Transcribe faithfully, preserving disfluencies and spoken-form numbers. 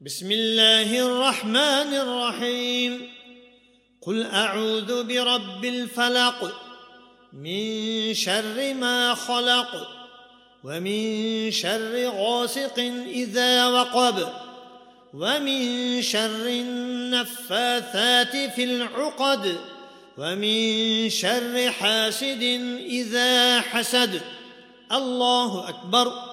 بسم الله الرحمن الرحيم. قل أعوذ برب الفلق من شر ما خلق ومن شر غاسق إذا وقب ومن شر النفاثات في العقد ومن شر حاسد إذا حسد. الله أكبر.